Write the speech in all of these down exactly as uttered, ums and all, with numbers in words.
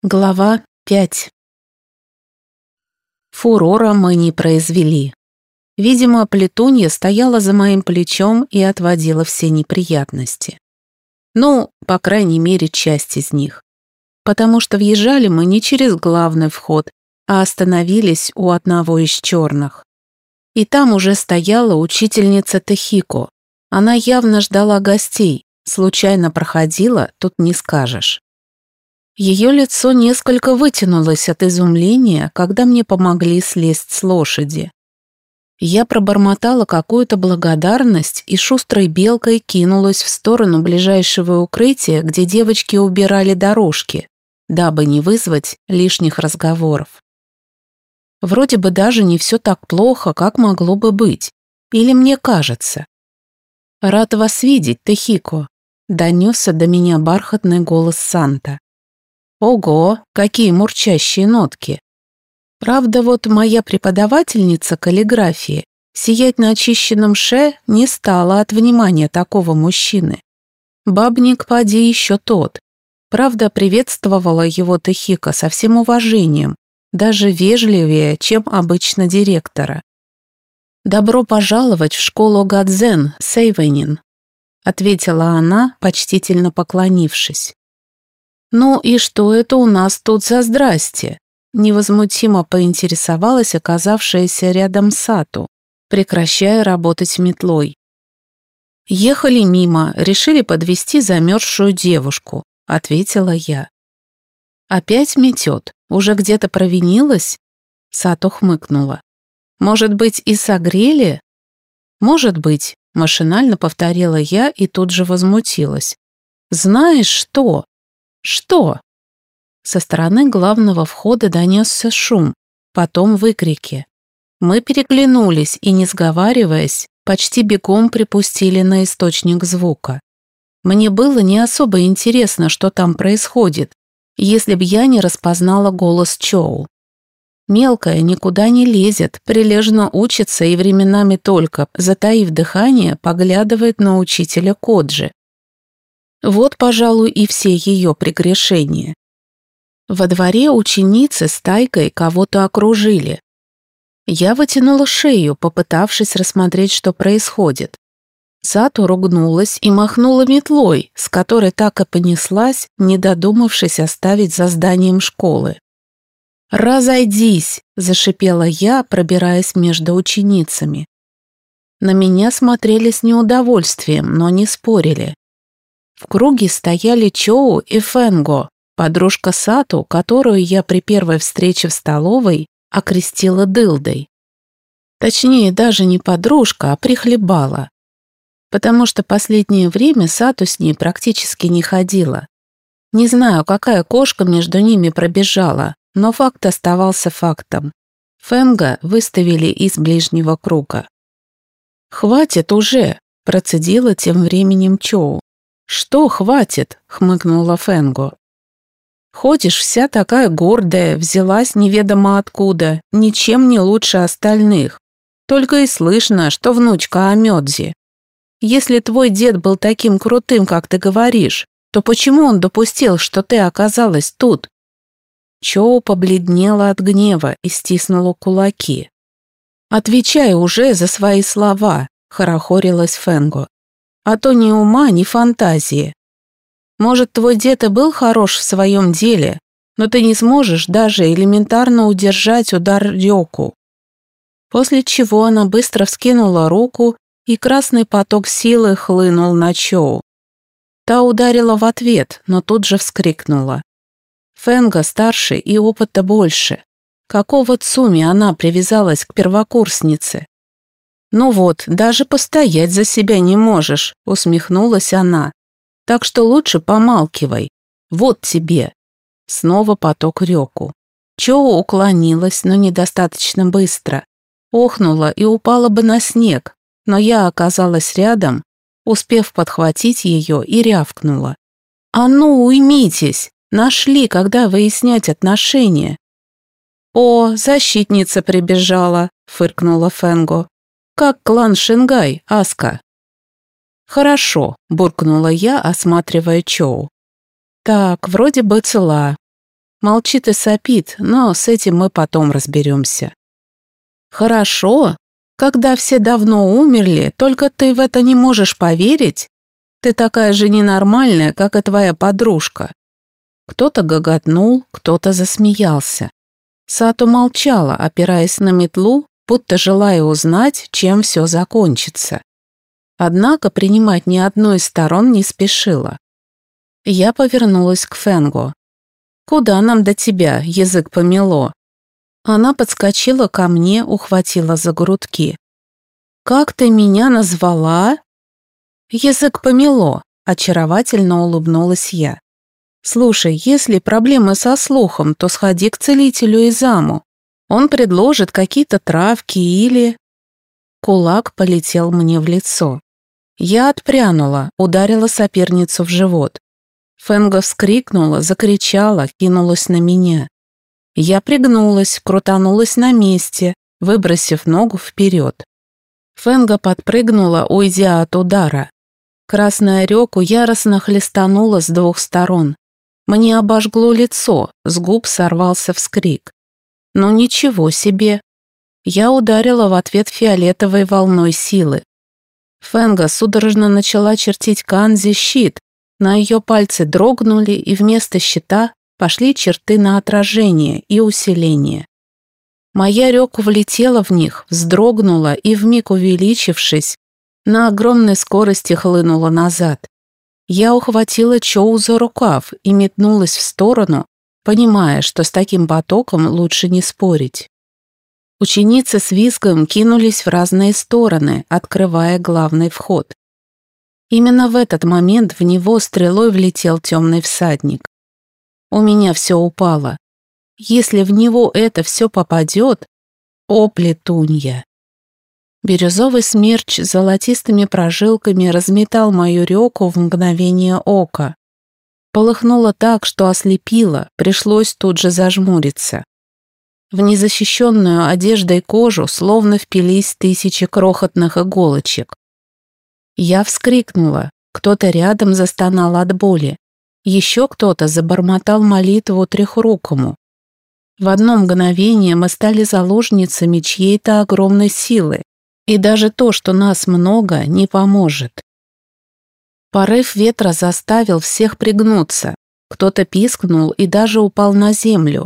Глава пять. Фурора мы не произвели. Видимо, Плетунья стояла за моим плечом и отводила все неприятности. Ну, по крайней мере, часть из них. Потому что въезжали мы не через главный вход, а остановились у одного из черных. И там уже стояла учительница Техико. Она явно ждала гостей, случайно проходила, тут не скажешь. Ее лицо несколько вытянулось от изумления, когда мне помогли слезть с лошади. Я пробормотала какую-то благодарность и шустрой белкой кинулась в сторону ближайшего укрытия, где девочки убирали дорожки, дабы не вызвать лишних разговоров. Вроде бы даже не все так плохо, как могло бы быть. Или мне кажется. «Рад вас видеть, Техико», — донесся до меня бархатный голос Санта. Ого, какие мурчащие нотки. Правда, вот моя преподавательница каллиграфии сиять на очищенном ше не стала от внимания такого мужчины. Бабник поди еще тот. Правда, приветствовала его Техико со всем уважением, даже вежливее, чем обычно директора. «Добро пожаловать в школу Гадзен, Сейвенин», ответила она, почтительно поклонившись. «Ну и что это у нас тут за здрасте?» Невозмутимо поинтересовалась оказавшаяся рядом Сату, прекращая работать метлой. «Ехали мимо, решили подвезти замерзшую девушку», — ответила я. «Опять метет? Уже где-то провинилась?» Сату хмыкнула. «Может быть, и согрели?» «Может быть», — машинально повторила я и тут же возмутилась. «Знаешь что?» «Что?» Со стороны главного входа донесся шум, потом выкрики. Мы переглянулись и, не сговариваясь, почти бегом припустили на источник звука. Мне было не особо интересно, что там происходит, если б я не распознала голос Чоу. Мелкая никуда не лезет, прилежно учится и временами только, затаив дыхание, поглядывает на учителя Коджи. Вот, пожалуй, и все ее прегрешения. Во дворе ученицы с тайкой кого-то окружили. Я вытянула шею, попытавшись рассмотреть, что происходит. Сату ругнулась и махнула метлой, с которой так и понеслась, не додумавшись оставить за зданием школы. «Разойдись!» – зашипела я, пробираясь между ученицами. На меня смотрели с неудовольствием, но не спорили. В круге стояли Чоу и Фэнго, подружка Сату, которую я при первой встрече в столовой окрестила дылдой. Точнее, даже не подружка, а прихлебала. Потому что последнее время Сату с ней практически не ходила. Не знаю, какая кошка между ними пробежала, но факт оставался фактом. Фэнго выставили из ближнего круга. «Хватит уже!» – процедила тем временем Чоу. «Что хватит?» — хмыкнула Фэнго. «Ходишь вся такая гордая, взялась неведомо откуда, ничем не лучше остальных. Только и слышно, что внучка Амёдзи. Если твой дед был таким крутым, как ты говоришь, то почему он допустил, что ты оказалась тут?» Чоу побледнела от гнева и стиснула кулаки. «Отвечай уже за свои слова», — хорохорилась Фэнго. «А то ни ума, ни фантазии. Может, твой дед и был хорош в своем деле, но ты не сможешь даже элементарно удержать удар рёку». После чего она быстро вскинула руку, и красный поток силы хлынул на Чоу. Та ударила в ответ, но тут же вскрикнула. Фэнго старше и опыта больше. Какого цуми она привязалась к первокурснице? «Ну вот, даже постоять за себя не можешь», — усмехнулась она. «Так что лучше помалкивай. Вот тебе». Снова поток рёку. Чоу уклонилась, но недостаточно быстро. Охнула и упала бы на снег, но я оказалась рядом, успев подхватить ее и рявкнула. «А ну, уймитесь! Нашли, когда выяснять отношения». «О, защитница прибежала», — фыркнула Фэнго. «Как клан Шингай, Аска?» «Хорошо», — буркнула я, осматривая Чоу. «Так, вроде бы цела. Молчит и сопит, но с этим мы потом разберемся. Хорошо, когда все давно умерли, только ты в это не можешь поверить? Ты такая же ненормальная, как и твоя подружка. Кто-то гоготнул, кто-то засмеялся. Сато молчала, опираясь на метлу, будто желая узнать, чем все закончится. Однако принимать ни одной из сторон не спешила. Я повернулась к Фэнгу. «Куда нам до тебя, язык помело?» Она подскочила ко мне, ухватила за грудки. «Как ты меня назвала?» «Язык помело», — очаровательно улыбнулась я. «Слушай, если проблемы со слухом, то сходи к целителю Изаму. Он предложит какие-то травки или...» Кулак полетел мне в лицо. Я отпрянула, ударила соперницу в живот. Фэнга вскрикнула, закричала, кинулась на меня. Я пригнулась, крутанулась на месте, выбросив ногу вперед. Фэнга подпрыгнула, уйдя от удара. Красная реку яростно хлестанула с двух сторон. Мне обожгло лицо, с губ сорвался вскрик. Ну ничего себе. Я ударила в ответ фиолетовой волной силы. Фэнга судорожно начала чертить канзи щит. На ее пальцы дрогнули, и вместо щита пошли черты на отражение и усиление. Моя рёку влетела в них, вздрогнула и, вмиг увеличившись, на огромной скорости хлынула назад. Я ухватила Чоу за рукав и метнулась в сторону, понимая, что с таким потоком лучше не спорить. Ученицы с визгом кинулись в разные стороны, открывая главный вход. Именно в этот момент в него стрелой влетел темный всадник. У меня все упало. Если в него это все попадет, о, плетунья! Бирюзовый смерч с золотистыми прожилками разметал мою реку в мгновение ока. Полыхнуло так, что ослепило, пришлось тут же зажмуриться. В незащищенную одеждой кожу словно впились тысячи крохотных иголочек. Я вскрикнула, кто-то рядом застонал от боли. Еще кто-то забормотал молитву трехрукому. В одно мгновение мы стали заложницами чьей-то огромной силы, и даже то, что нас много, не поможет. Порыв ветра заставил всех пригнуться, кто-то пискнул и даже упал на землю.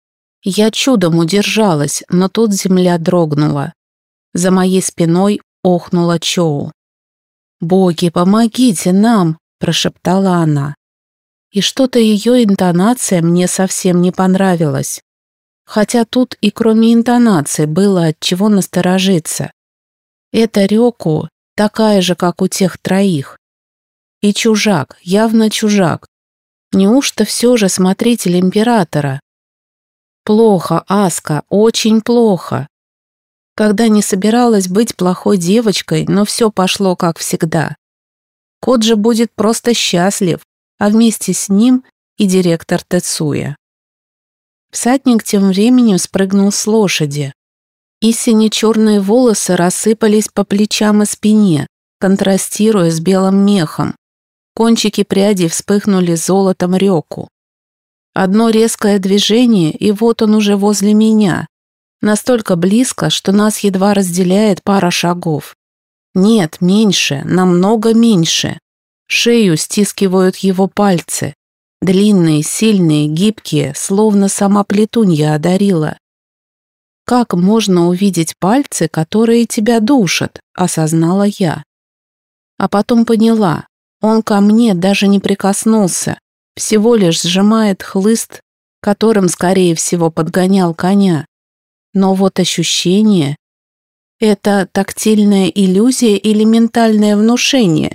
Я чудом удержалась, но тут земля дрогнула. За моей спиной охнула Чоу. «Боги, помогите нам!» – прошептала она. И что-то ее интонация мне совсем не понравилась. Хотя тут и кроме интонации было от чего насторожиться. Эта Рёку такая же, как у тех троих. И чужак, явно чужак. Неужто все же смотритель императора? Плохо, Аска, очень плохо. Когда не собиралась быть плохой девочкой, но все пошло как всегда. Кот же будет просто счастлив, а вместе с ним и директор Тецуя. Всадник тем временем спрыгнул с лошади. И сине-черные волосы рассыпались по плечам и спине, контрастируя с белым мехом. Кончики прядей вспыхнули золотом Рёку. Одно резкое движение, и вот он уже возле меня. Настолько близко, что нас едва разделяет пара шагов. Нет, меньше, намного меньше. Шею стискивают его пальцы. Длинные, сильные, гибкие, словно сама плетунья одарила. «Как можно увидеть пальцы, которые тебя душат?» – осознала я. А потом поняла, он ко мне даже не прикоснулся, всего лишь сжимает хлыст, которым, скорее всего, подгонял коня. Но вот ощущение – это тактильная иллюзия или ментальное внушение.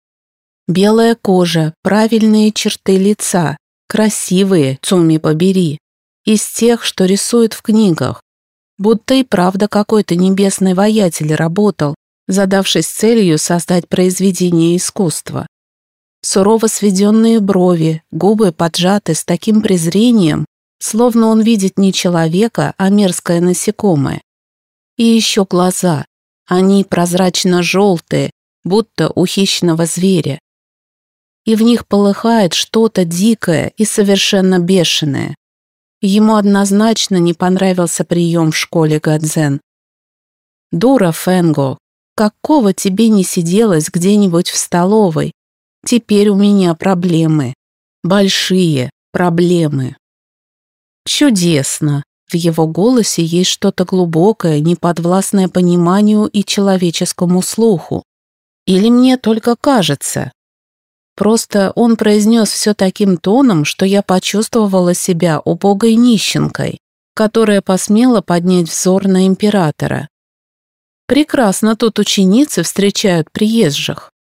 Белая кожа, правильные черты лица, красивые, Цуми побери, из тех, что рисуют в книгах. Будто и правда какой-то небесный воятель работал, задавшись целью создать произведение искусства. Сурово сведенные брови, губы поджаты с таким презрением, словно он видит не человека, а мерзкое насекомое. И еще глаза, они прозрачно-желтые, будто у хищного зверя. И в них полыхает что-то дикое и совершенно бешеное. Ему однозначно не понравился прием в школе Гадзен. «Дура, Фэнго, какого тебе не сиделось где-нибудь в столовой? Теперь у меня проблемы. Большие проблемы». «Чудесно!» В его голосе есть что-то глубокое, неподвластное пониманию и человеческому слуху. Или мне только кажется? Просто он произнес все таким тоном, что я почувствовала себя убогой нищенкой, которая посмела поднять взор на императора. Прекрасно тут ученицы встречают приезжих.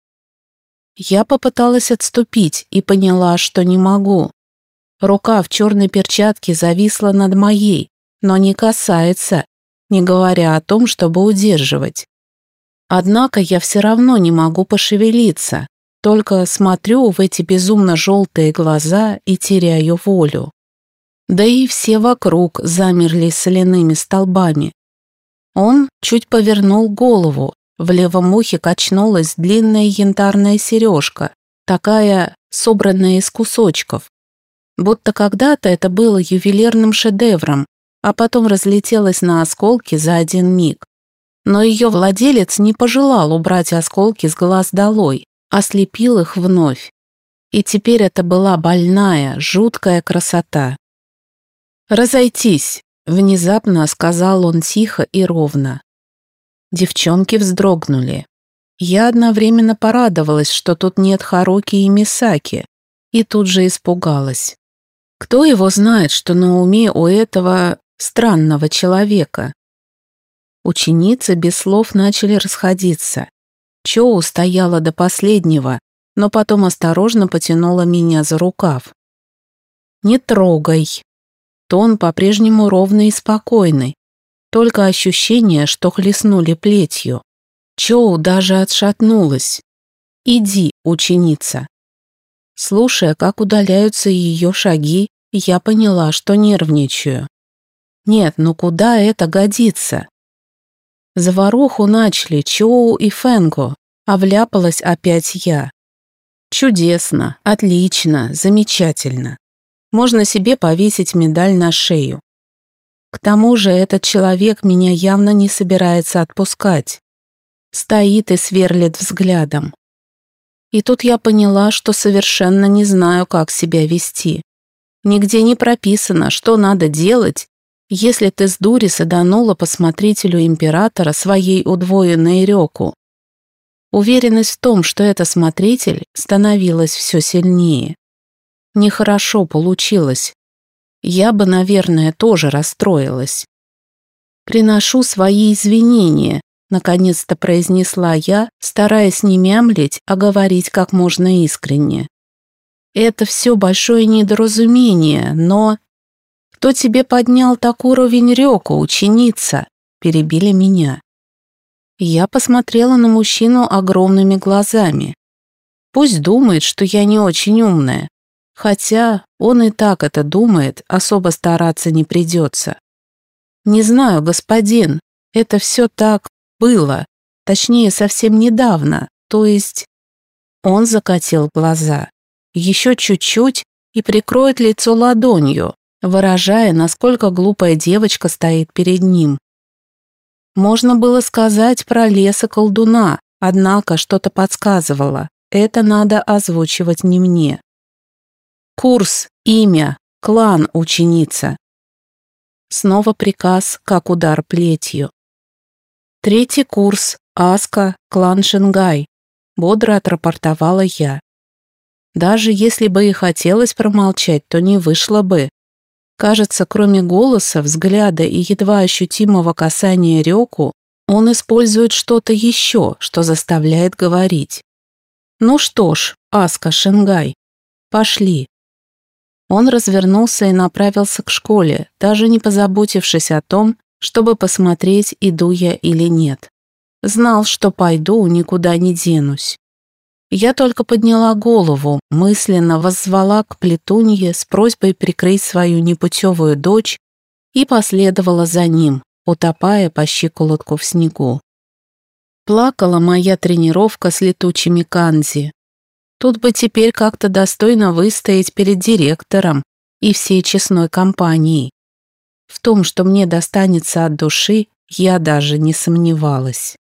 Я попыталась отступить и поняла, что не могу. Рука в черной перчатке зависла над моей, но не касается, не говоря о том, чтобы удерживать. Однако я все равно не могу пошевелиться, только смотрю в эти безумно желтые глаза и теряю волю. Да и все вокруг замерли соляными столбами. Он чуть повернул голову, в левом ухе качнулась длинная янтарная сережка, такая, собранная из кусочков. Будто когда-то это было ювелирным шедевром, а потом разлетелась на осколки за один миг. Но ее владелец не пожелал убрать осколки с глаз долой, а слепил их вновь. И теперь это была больная, жуткая красота. «Разойтись!» — внезапно сказал он тихо и ровно. Девчонки вздрогнули. Я одновременно порадовалась, что тут нет Харуки и Мисаки, и тут же испугалась. Кто его знает, что на уме у этого странного человека? Ученицы без слов начали расходиться. Чоу стояла до последнего, но потом осторожно потянула меня за рукав. «Не трогай». Тон по-прежнему ровный и спокойный, только ощущение, что хлестнули плетью. Чоу даже отшатнулась. «Иди, ученица». Слушая, как удаляются ее шаги, я поняла, что нервничаю. Нет, ну куда это годится? Заваруху начали Чоу и Фэнго, а вляпалась опять я. Чудесно, отлично, замечательно. Можно себе повесить медаль на шею. К тому же этот человек меня явно не собирается отпускать. Стоит и сверлит взглядом. И тут я поняла, что совершенно не знаю, как себя вести. Нигде не прописано, что надо делать, если ты с дури саданула по смотрителю императора своей удвоенной рёку. Уверенность в том, что это смотритель, становилась все сильнее. Нехорошо получилось. Я бы, наверное, тоже расстроилась. «Приношу свои извинения», — наконец-то произнесла я, стараясь не мямлить, а говорить как можно искренне. «Это все большое недоразумение, но...» «Кто тебе поднял так уровень рёку, ученица?» — перебили меня. Я посмотрела на мужчину огромными глазами. Пусть думает, что я не очень умная. Хотя он и так это думает, особо стараться не придется. «Не знаю, господин, это все так было, точнее, совсем недавно, то есть...» Он закатил глаза. Еще чуть-чуть и прикроет лицо ладонью, выражая, насколько глупая девочка стоит перед ним. Можно было сказать про лес и колдуна, однако что-то подсказывало. Это надо озвучивать не мне. «Курс, имя, клан, ученица». Снова приказ, как удар плетью. «Третий курс, Аска, клан Шенгай», — бодро отрапортовала я. Даже если бы и хотелось промолчать, то не вышло бы. Кажется, кроме голоса, взгляда и едва ощутимого касания рёку, он использует что-то еще, что заставляет говорить. «Ну что ж, Аска Шенгай, пошли». Он развернулся и направился к школе, даже не позаботившись о том, чтобы посмотреть, иду я или нет. Знал, что пойду, никуда не денусь. Я только подняла голову, мысленно воззвала к Плетунье с просьбой прикрыть свою непутевую дочь и последовала за ним, утопая по щиколотку в снегу. Плакала моя тренировка с летучими канзи. Тут бы теперь как-то достойно выстоять перед директором, и всей честной компанией. В том, что мне достанется от души, я даже не сомневалась.